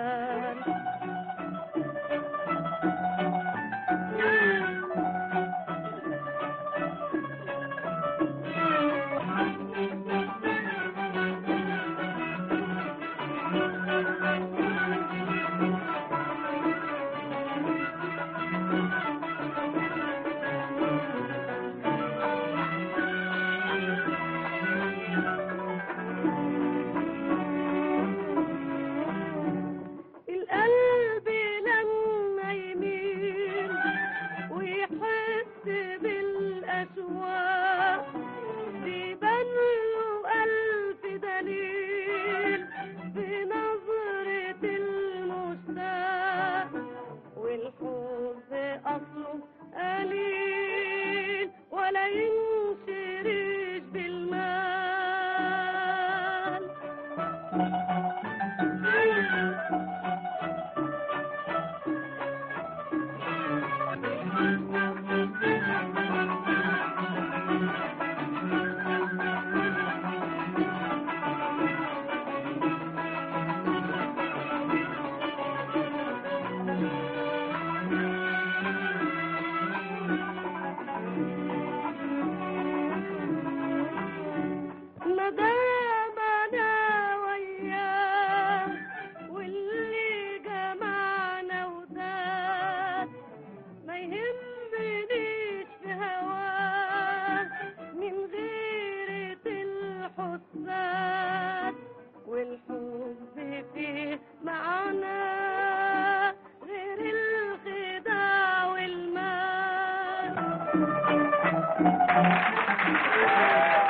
المال. القلب لما يميل ويحس بالأشواق بيبان له ألف دليل بنظرة المشتاق، والحب أصله قليل ولا ينشرش بالمال. مدام أنا وياه واللي جمعنا وزاد ما يهمنيش في هواه من غيرة الحساد، والحب فيه معنا غير الخداع والمال.